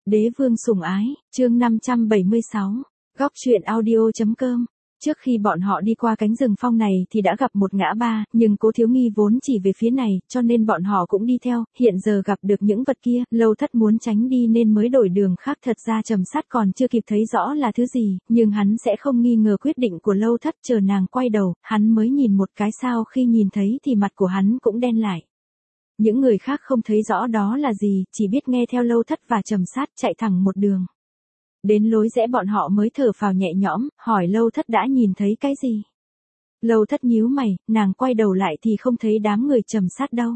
Đế vương sủng ái, chương 576, góc truyện audio.com. Trước khi bọn họ đi qua cánh rừng phong này thì đã gặp một ngã ba, nhưng Cố Thiếu Nghi vốn chỉ về phía này, cho nên bọn họ cũng đi theo, hiện giờ gặp được những vật kia, Lâu Thất muốn tránh đi nên mới đổi đường khác. Thật ra Trầm Sát còn chưa kịp thấy rõ là thứ gì, nhưng hắn sẽ không nghi ngờ quyết định của Lâu Thất. Chờ nàng quay đầu, hắn mới nhìn một cái, sau khi nhìn thấy thì mặt của hắn cũng đen lại. Những người khác không thấy rõ đó là gì, chỉ biết nghe theo Lâu Thất và Trầm Sát chạy thẳng một đường. Đến lối rẽ bọn họ mới thở phào nhẹ nhõm, hỏi Lâu Thất đã nhìn thấy cái gì. Lâu Thất nhíu mày, nàng quay đầu lại thì không thấy đám người Trầm Sát đâu.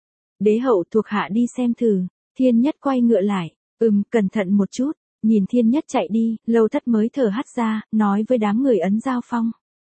Đế hậu, thuộc hạ đi xem thử. Thiên Nhất quay ngựa lại, cẩn thận một chút. Nhìn Thiên Nhất chạy đi, Lâu Thất mới thở hắt ra, nói với đám người Ấn Giao Phong.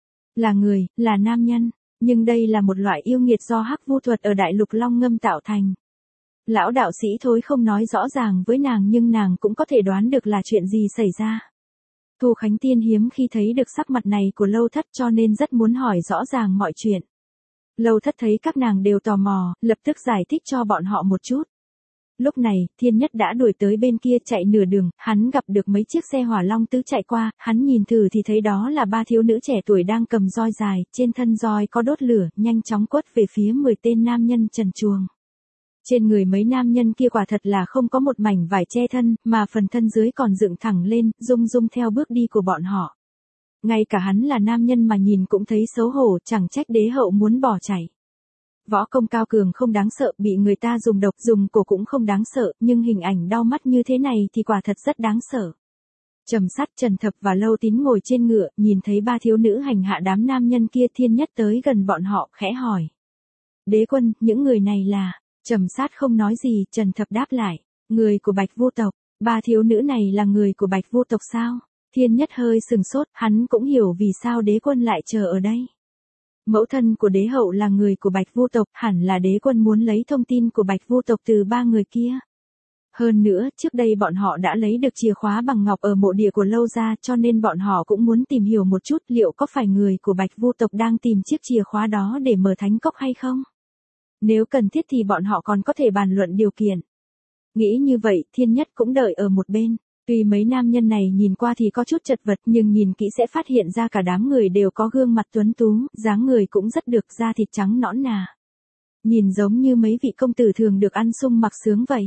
Là người, là nam nhân, nhưng đây là một loại yêu nghiệt do hắc vu thuật ở Đại Lục Long Ngâm tạo thành. Lão đạo sĩ Thối không nói rõ ràng với nàng, nhưng nàng cũng có thể đoán được là chuyện gì xảy ra. Thu Khánh Tiên hiếm khi thấy được sắc mặt này của Lâu Thất, cho nên rất muốn hỏi rõ ràng mọi chuyện. Lâu Thất thấy các nàng đều tò mò, lập tức giải thích cho bọn họ một chút. Lúc này, Thiên Nhất đã đuổi tới bên kia, chạy nửa đường, hắn gặp được mấy chiếc xe hỏa long tứ chạy qua, hắn nhìn thử thì thấy đó là ba thiếu nữ trẻ tuổi đang cầm roi dài, trên thân roi có đốt lửa, nhanh chóng quất về phía 10 tên nam nhân trần truồng. Trên người mấy nam nhân kia quả thật là không có một mảnh vải che thân, mà phần thân dưới còn dựng thẳng lên, rung rung theo bước đi của bọn họ. Ngay cả hắn là nam nhân mà nhìn cũng thấy xấu hổ, chẳng trách đế hậu muốn bỏ chạy. Võ công cao cường không đáng sợ, bị người ta dùng độc dùng cổ cũng không đáng sợ, nhưng hình ảnh đau mắt như thế này thì quả thật rất đáng sợ. Trầm Sát, Trần Thập và Lâu Tín ngồi trên ngựa, nhìn thấy ba thiếu nữ hành hạ đám nam nhân kia. Thiên Nhất tới gần bọn họ, khẽ hỏi. Đế quân, những người này là... Trầm Sát không nói gì, Trần Thập đáp lại. Người của Bạch Vu tộc. Ba thiếu nữ này là người của Bạch Vu tộc sao? Thiên Nhất hơi sừng sốt, hắn cũng hiểu vì sao đế quân lại chờ ở đây. Mẫu thân của đế hậu là người của Bạch Vu tộc, hẳn là đế quân muốn lấy thông tin của Bạch Vu tộc từ ba người kia. Hơn nữa, trước đây bọn họ đã lấy được chìa khóa bằng ngọc ở mộ địa của Lâu gia, cho nên bọn họ cũng muốn tìm hiểu một chút liệu có phải người của Bạch Vu tộc đang tìm chiếc chìa khóa đó để mở thánh cốc hay không. Nếu cần thiết thì bọn họ còn có thể bàn luận điều kiện. Nghĩ như vậy, Thiên Nhất cũng đợi ở một bên. Tuy mấy nam nhân này nhìn qua thì có chút chật vật, nhưng nhìn kỹ sẽ phát hiện ra cả đám người đều có gương mặt tuấn tú, dáng người cũng rất được, da thịt trắng nõn nà. Nhìn giống như mấy vị công tử thường được ăn sung mặc sướng vậy.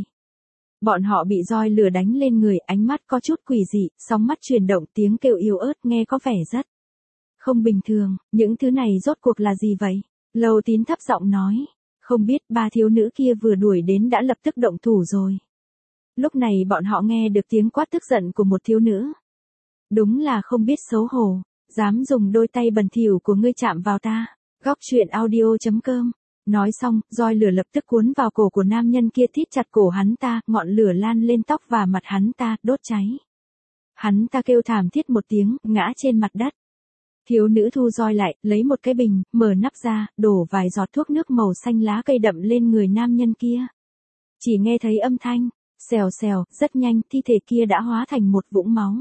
Bọn họ bị roi lửa đánh lên người, ánh mắt có chút quỷ dị, sóng mắt chuyển động, tiếng kêu yếu ớt nghe có vẻ rất không bình thường. Những thứ này rốt cuộc là gì vậy? Lâu Tín thấp giọng nói. Không biết, ba thiếu nữ kia vừa đuổi đến đã lập tức động thủ rồi. Lúc này bọn họ nghe được tiếng quát tức giận của một thiếu nữ. Đúng là không biết xấu hổ, dám dùng đôi tay bẩn thỉu của ngươi chạm vào ta. Góc truyện audio.com. Nói xong, roi lửa lập tức cuốn vào cổ của nam nhân kia, thít chặt cổ hắn ta, ngọn lửa lan lên tóc và mặt hắn ta, đốt cháy. Hắn ta kêu thảm thiết một tiếng, ngã trên mặt đất. Thiếu nữ thu roi lại, lấy một cái bình, mở nắp ra, đổ vài giọt thuốc nước màu xanh lá cây đậm lên người nam nhân kia. Chỉ nghe thấy âm thanh, xèo xèo, rất nhanh, thi thể kia đã hóa thành một vũng máu.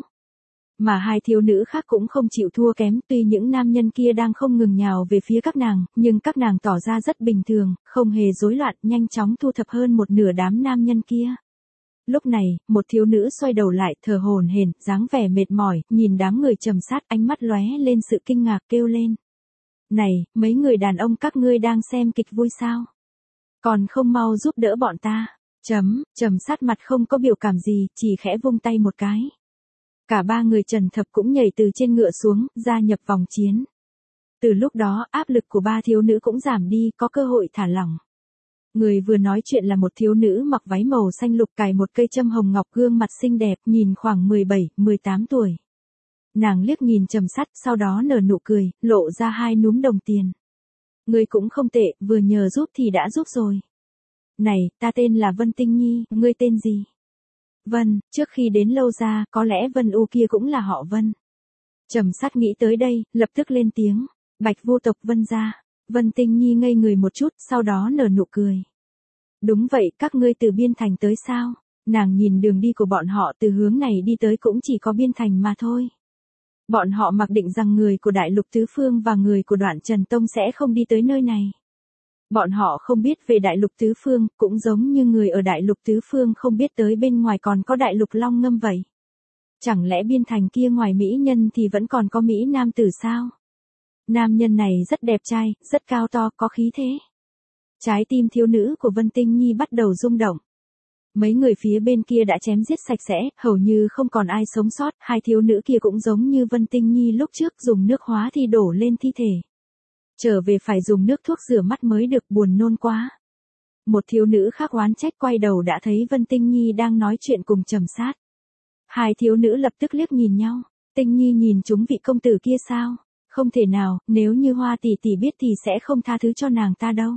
Mà hai thiếu nữ khác cũng không chịu thua kém, tuy những nam nhân kia đang không ngừng nhào về phía các nàng, nhưng các nàng tỏ ra rất bình thường, không hề rối loạn, nhanh chóng thu thập hơn một nửa đám nam nhân kia. Lúc này, một thiếu nữ xoay đầu lại, thở hổn hển, dáng vẻ mệt mỏi, nhìn đám người Trầm Sát, ánh mắt lóe lên sự kinh ngạc, kêu lên. Này, mấy người đàn ông các ngươi đang xem kịch vui sao? Còn không mau giúp đỡ bọn ta. Trầm Sát mặt không có biểu cảm gì, chỉ khẽ vung tay một cái. Cả ba người Trần Thập cũng nhảy từ trên ngựa xuống, gia nhập vòng chiến. Từ lúc đó, áp lực của ba thiếu nữ cũng giảm đi, có cơ hội thả lỏng. Người vừa nói chuyện là một thiếu nữ mặc váy màu xanh lục, cài một cây châm hồng ngọc, gương mặt xinh đẹp, nhìn khoảng 17, 18 tuổi. Nàng liếc nhìn Trầm Sát, sau đó nở nụ cười, lộ ra hai núm đồng tiền. Ngươi cũng không tệ, vừa nhờ giúp thì đã giúp rồi. Này, ta tên là Vân Tinh Nhi, ngươi tên gì? Vân, trước khi đến Lâu gia, có lẽ Vân U kia cũng là họ Vân. Trầm Sát nghĩ tới đây, lập tức lên tiếng, Bạch Vu tộc Vân gia. Vân Tinh Nhi ngây người một chút, sau đó nở nụ cười. Đúng vậy, các ngươi từ Biên Thành tới sao? Nàng nhìn đường đi của bọn họ, từ hướng này đi tới cũng chỉ có Biên Thành mà thôi. Bọn họ mặc định rằng người của Đại Lục Tứ Phương và người của Đoạn Trần Tông sẽ không đi tới nơi này. Bọn họ không biết về đại lục tứ phương, cũng giống như người ở đại lục tứ phương không biết tới bên ngoài còn có đại lục long ngâm vậy. Chẳng lẽ biên thành kia ngoài mỹ nhân thì vẫn còn có mỹ nam tử sao? Nam nhân này rất đẹp trai, rất cao to, có khí thế. Trái tim thiếu nữ của Vân Tinh Nhi bắt đầu rung động. Mấy người phía bên kia đã chém giết sạch sẽ, hầu như không còn ai sống sót, hai thiếu nữ kia cũng giống như Vân Tinh Nhi lúc trước dùng nước hóa thi đổ lên thi thể. Trở về phải dùng nước thuốc rửa mắt mới được, buồn nôn quá. Một thiếu nữ khác oán trách quay đầu đã thấy Vân Tinh Nhi đang nói chuyện cùng Trầm Sát. Hai thiếu nữ lập tức liếc nhìn nhau. Tinh Nhi nhìn chúng vị công tử kia sao? Không thể nào, nếu như Hoa tỷ tỷ biết thì sẽ không tha thứ cho nàng ta đâu.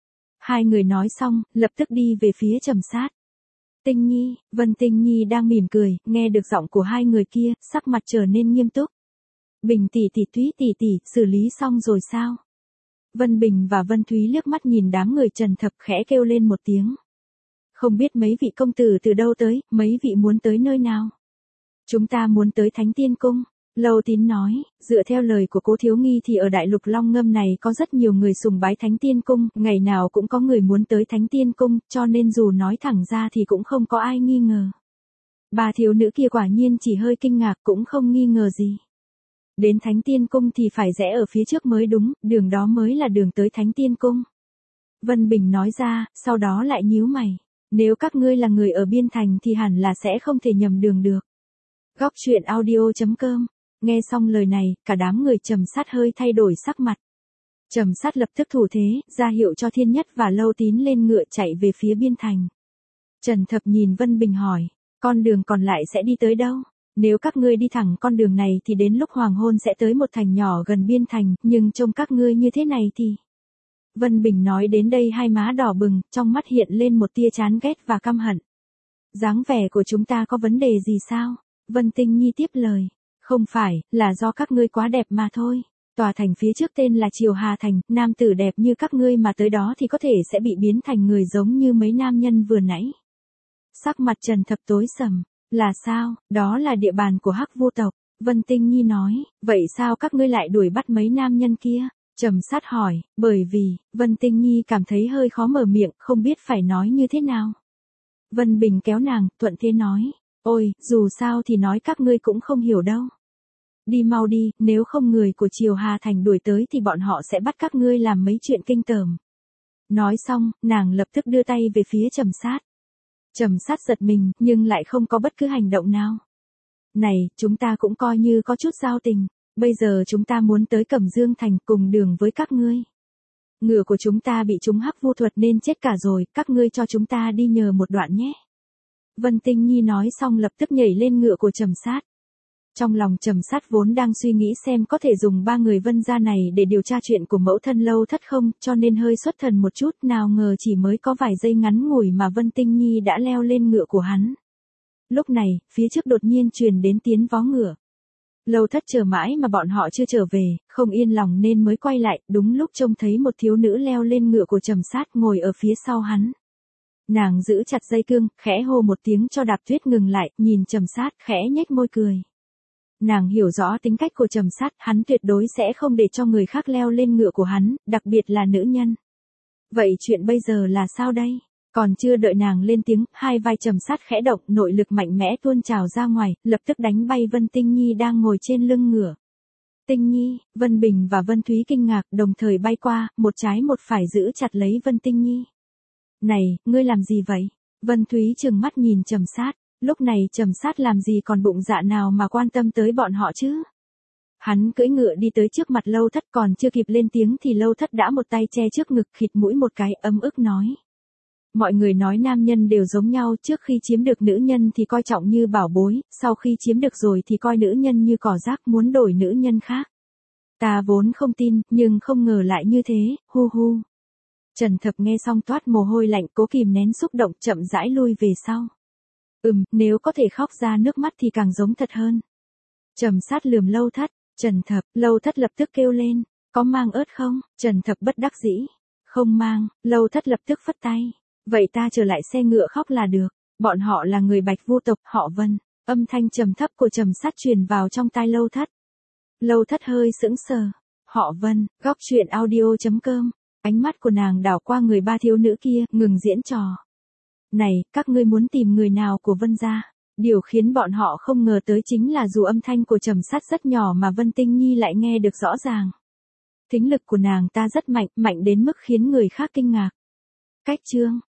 Hai người nói xong, lập tức đi về phía Trầm Sát. Tinh Nhi, Vân Tinh Nhi đang mỉm cười, nghe được giọng của hai người kia, sắc mặt trở nên nghiêm túc. Bình tỷ tỷ, Thúy tỷ tỷ, xử lý xong rồi sao? Vân Bình và Vân Thúy liếc mắt nhìn đám người Trần Thập khẽ kêu lên một tiếng. Không biết mấy vị công tử từ đâu tới, mấy vị muốn tới nơi nào? Chúng ta muốn tới Thánh Tiên Cung. Lâu Tín nói, dựa theo lời của Cố Thiếu Nghi thì ở Đại Lục Long Ngâm này có rất nhiều người sùng bái Thánh Tiên Cung, ngày nào cũng có người muốn tới Thánh Tiên Cung, cho nên dù nói thẳng ra thì cũng không có ai nghi ngờ. Ba thiếu nữ kia quả nhiên chỉ hơi kinh ngạc cũng không nghi ngờ gì. Đến Thánh Tiên Cung thì phải rẽ ở phía trước mới đúng, đường đó mới là đường tới Thánh Tiên Cung. Vân Bình nói ra, sau đó lại nhíu mày. Nếu các ngươi là người ở Biên Thành thì hẳn là sẽ không thể nhầm đường được. Góc truyện audio.com. Nghe xong lời này, cả đám người Trầm Sát hơi thay đổi sắc mặt. Trầm Sát lập tức thủ thế, ra hiệu cho Thiên Nhất và Lâu Tín lên ngựa chạy về phía Biên Thành. Trần Thập nhìn Vân Bình hỏi, con đường còn lại sẽ đi tới đâu? Nếu các ngươi đi thẳng con đường này thì đến lúc hoàng hôn sẽ tới một thành nhỏ gần Biên Thành, nhưng trông các ngươi như thế này thì... Vân Bình nói đến đây hai má đỏ bừng, trong mắt hiện lên một tia chán ghét và căm hận. Dáng vẻ của chúng ta có vấn đề gì sao? Vân Tinh Nhi tiếp lời. Không phải, là do các ngươi quá đẹp mà thôi. Tòa thành phía trước tên là Triều Hà Thành, nam tử đẹp như các ngươi mà tới đó thì có thể sẽ bị biến thành người giống như mấy nam nhân vừa nãy. Sắc mặt Trần Thập tối sầm. Là sao, đó là địa bàn của Hắc Vu tộc. Vân Tinh Nhi nói, vậy sao các ngươi lại đuổi bắt mấy nam nhân kia? Trầm Sát hỏi, bởi vì, Vân Tinh Nhi cảm thấy hơi khó mở miệng, không biết phải nói như thế nào. Vân Bình kéo nàng, thuận thế nói, ôi, dù sao thì nói các ngươi cũng không hiểu đâu. Đi mau đi, nếu không người của Triều Hà Thành đuổi tới thì bọn họ sẽ bắt các ngươi làm mấy chuyện kinh tởm. Nói xong, nàng lập tức đưa tay về phía Trầm Sát. Trầm Sát giật mình, nhưng lại không có bất cứ hành động nào. Này, chúng ta cũng coi như có chút giao tình. Bây giờ chúng ta muốn tới Cẩm Dương Thành cùng đường với các ngươi. Ngựa của chúng ta bị chúng Hắc Vu thuật nên chết cả rồi, các ngươi cho chúng ta đi nhờ một đoạn nhé. Vân Tinh Nhi nói xong lập tức nhảy lên ngựa của Trầm Sát. Trong lòng Trầm Sát vốn đang suy nghĩ xem có thể dùng ba người Vân gia này để điều tra chuyện của mẫu thân Lâu Thất không, cho nên hơi xuất thần một chút, nào ngờ chỉ mới có vài giây ngắn ngủi mà Vân Tinh Nhi đã leo lên ngựa của hắn. Lúc này, phía trước đột nhiên truyền đến tiếng vó ngựa. Lâu Thất chờ mãi mà bọn họ chưa trở về, không yên lòng nên mới quay lại, đúng lúc trông thấy một thiếu nữ leo lên ngựa của Trầm Sát ngồi ở phía sau hắn. Nàng giữ chặt dây cương, khẽ hô một tiếng cho Đạp Tuyết ngừng lại, nhìn Trầm Sát, khẽ nhếch môi cười. Nàng hiểu rõ tính cách của Trầm Sát, hắn tuyệt đối sẽ không để cho người khác leo lên ngựa của hắn, đặc biệt là nữ nhân. Vậy chuyện bây giờ là sao đây? Còn chưa đợi nàng lên tiếng, hai vai Trầm Sát khẽ động, nội lực mạnh mẽ tuôn trào ra ngoài, lập tức đánh bay Vân Tinh Nhi đang ngồi trên lưng ngựa. Tinh Nhi, Vân Bình và Vân Thúy kinh ngạc, đồng thời bay qua, một trái một phải giữ chặt lấy Vân Tinh Nhi. Này, ngươi làm gì vậy? Vân Thúy trừng mắt nhìn Trầm Sát, lúc này Trầm Sát làm gì còn bụng dạ nào mà quan tâm tới bọn họ chứ? Hắn cưỡi ngựa đi tới trước mặt Lâu Thất, còn chưa kịp lên tiếng thì Lâu Thất đã một tay che trước ngực, khịt mũi một cái, ấm ức nói. Mọi người nói nam nhân đều giống nhau, trước khi chiếm được nữ nhân thì coi trọng như bảo bối, sau khi chiếm được rồi thì coi nữ nhân như cỏ rác, muốn đổi nữ nhân khác. Ta vốn không tin, nhưng không ngờ lại như thế, hu hu. Trần Thập nghe xong toát mồ hôi lạnh, cố kìm nén xúc động, chậm rãi lui về sau. Nếu có thể khóc ra nước mắt thì càng giống thật hơn. Trầm Sát lườm Lâu Thất, Trần Thập, Lâu Thất lập tức kêu lên, có mang ớt không? Trần Thập bất đắc dĩ, không mang, Lâu Thất lập tức phất tay. Vậy ta trở lại xe ngựa khóc là được, bọn họ là người Bạch Vu tộc, họ Vân. Âm thanh trầm thấp của Trầm Sát truyền vào trong tai Lâu Thất. Lâu Thất hơi sững sờ. Họ Vân, góc truyện audio.com Ánh mắt của nàng đảo qua người ba thiếu nữ kia, ngừng diễn trò. Này, các ngươi muốn tìm người nào của Vân gia? Điều khiến bọn họ không ngờ tới chính là dù âm thanh của Trầm Sát rất nhỏ mà Vân Tinh Nhi lại nghe được rõ ràng. Thính lực của nàng ta rất mạnh, mạnh đến mức khiến người khác kinh ngạc. Cách chương